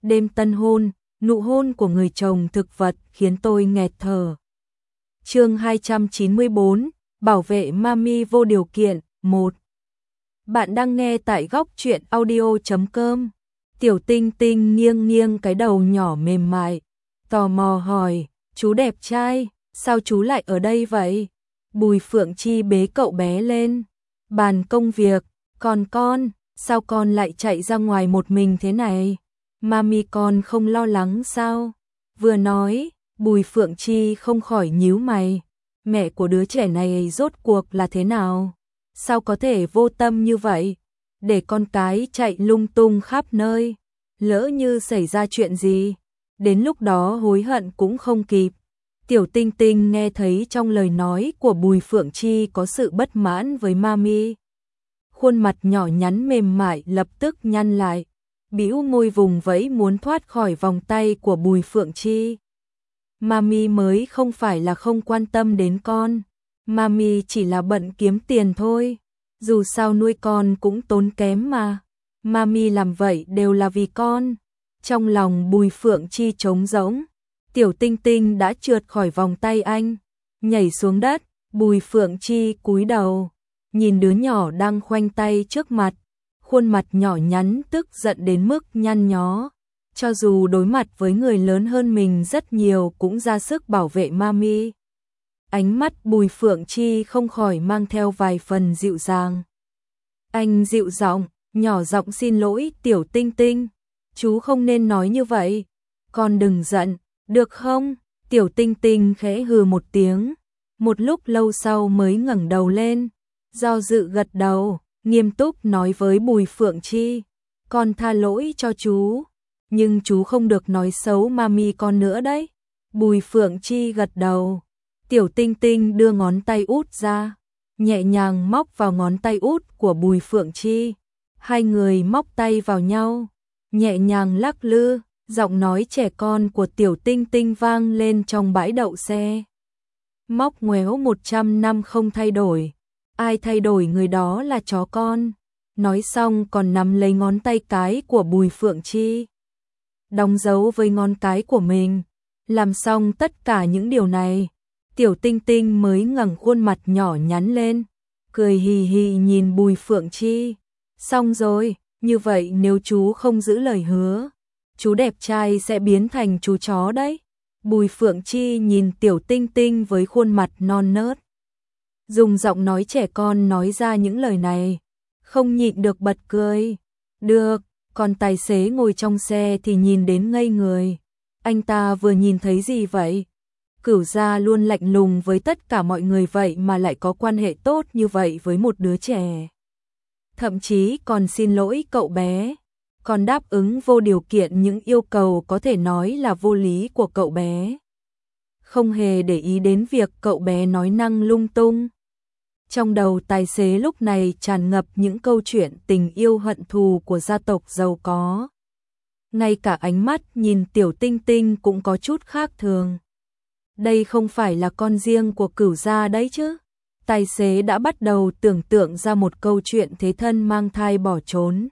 Đêm tân hôn, nụ hôn của người chồng thực vật khiến tôi nghẹt thở. Chương 294, bảo vệ mami vô điều kiện, 1. Bạn đang nghe tại góc truyện audio.com. Tiểu Tinh Tinh nghiêng nghiêng cái đầu nhỏ mềm mại, tò mò hỏi, chú đẹp trai, sao chú lại ở đây vậy? Bùi Phượng Chi bế cậu bé lên bàn công việc, còn con, sao con lại chạy ra ngoài một mình thế này? Mami con không lo lắng sao? Vừa nói, Bùi Phượng Chi không khỏi nhíu mày, mẹ của đứa trẻ này rốt cuộc là thế nào? Sao có thể vô tâm như vậy? Để con cái chạy lung tung khắp nơi, lỡ như xảy ra chuyện gì, đến lúc đó hối hận cũng không kịp. Tiểu Tinh Tinh nghe thấy trong lời nói của Bùi Phượng Chi có sự bất mãn với mami. Khuôn mặt nhỏ nhắn mềm mại lập tức nhăn lại, bĩu môi vùng vẫy muốn thoát khỏi vòng tay của Bùi Phượng Chi. Mami mới không phải là không quan tâm đến con, mami chỉ là bận kiếm tiền thôi, dù sao nuôi con cũng tốn kém mà. Mami làm vậy đều là vì con. Trong lòng Bùi Phượng Chi trống rỗng, Tiểu Tinh Tinh đã trượt khỏi vòng tay anh, nhảy xuống đất. Bùi Phượng Chi cúi đầu, nhìn đứa nhỏ đang khoanh tay trước mặt, khuôn mặt nhỏ nhắn tức giận đến mức nhăn nhó. Cho dù đối mặt với người lớn hơn mình rất nhiều cũng ra sức bảo vệ mami. Ánh mắt Bùi Phượng Chi không khỏi mang theo vài phần dịu dàng. Anh dịu giọng, nhỏ giọng xin lỗi Tiểu Tinh Tinh, chú không nên nói như vậy, con đừng giận, được không? Tiểu Tinh Tinh khẽ hừ một tiếng, một lúc lâu sau mới ngẩng đầu lên, do dự gật đầu, nghiêm túc nói với Bùi Phượng Chi, con tha lỗi cho chú, nhưng chú không được nói xấu mami con nữa đấy. Bùi Phượng Chi gật đầu. Tiểu Tinh Tinh đưa ngón tay út ra, nhẹ nhàng móc vào ngón tay út của Bùi Phượng Chi. Hai người móc tay vào nhau, nhẹ nhàng lắc lư, giọng nói trẻ con của Tiểu Tinh Tinh vang lên trong bãi đậu xe. Móc ngoéo 100 năm không thay đổi, ai thay đổi người đó là chó con. Nói xong còn nắm lấy ngón tay cái của Bùi Phượng Chi, đóng dấu với ngón cái của mình. Làm xong tất cả những điều này, Tiểu Tinh Tinh mới ngẩng khuôn mặt nhỏ nhắn lên, cười hì hì nhìn Bùi Phượng Chi. Xong rồi, như vậy nếu chú không giữ lời hứa, chú đẹp trai sẽ biến thành chú chó đấy. Bùi Phượng Chi nhìn Tiểu Tinh Tinh với khuôn mặt non nớt, dùng giọng nói trẻ con nói ra những lời này, không nhịn được bật cười. Được, còn tài xế ngồi trong xe thì nhìn đến ngây người. Anh ta vừa nhìn thấy gì vậy? Cửu gia luôn lạnh lùng với tất cả mọi người vậy mà lại có quan hệ tốt như vậy với một đứa trẻ. Thậm chí còn xin lỗi cậu bé, còn đáp ứng vô điều kiện những yêu cầu có thể nói là vô lý của cậu bé. Không hề để ý đến việc cậu bé nói năng lung tung. Trong đầu tài xế lúc này tràn ngập những câu chuyện tình yêu hận thù của gia tộc giàu có. Ngay cả ánh mắt nhìn Tiểu Tinh Tinh cũng có chút khác thường. Đây không phải là con riêng của Cửu gia đấy chứ? Tài xế đã bắt đầu tưởng tượng ra một câu chuyện thế thân mang thai bỏ trốn.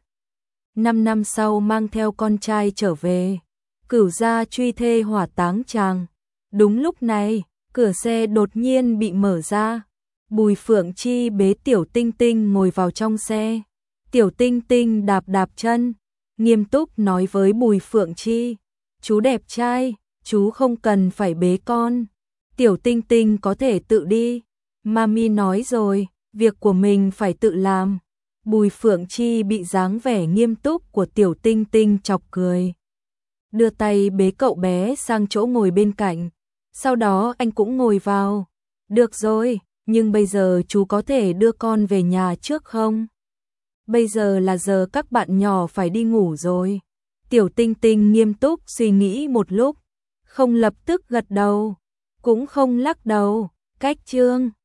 5 năm sau mang theo con trai trở về, Cửu gia truy thê hỏa táng chàng. Đúng lúc này, cửa xe đột nhiên bị mở ra. Bùi Phượng Chi bế Tiểu Tinh Tinh ngồi vào trong xe. Tiểu Tinh Tinh đạp đạp chân, nghiêm túc nói với Bùi Phượng Chi, chú đẹp trai, chú không cần phải bế con. Tiểu Tinh Tinh có thể tự đi. Mami nói rồi, việc của mình phải tự làm. Bùi Phượng Chi bị dáng vẻ nghiêm túc của Tiểu Tinh Tinh chọc cười, đưa tay bế cậu bé sang chỗ ngồi bên cạnh. Sau đó anh cũng ngồi vào. Được rồi, nhưng bây giờ chú có thể đưa con về nhà trước không? Bây giờ là giờ các bạn nhỏ phải đi ngủ rồi. Tiểu Tinh Tinh nghiêm túc suy nghĩ một lúc, không lập tức gật đầu, cũng không lắc đầu. Cách chương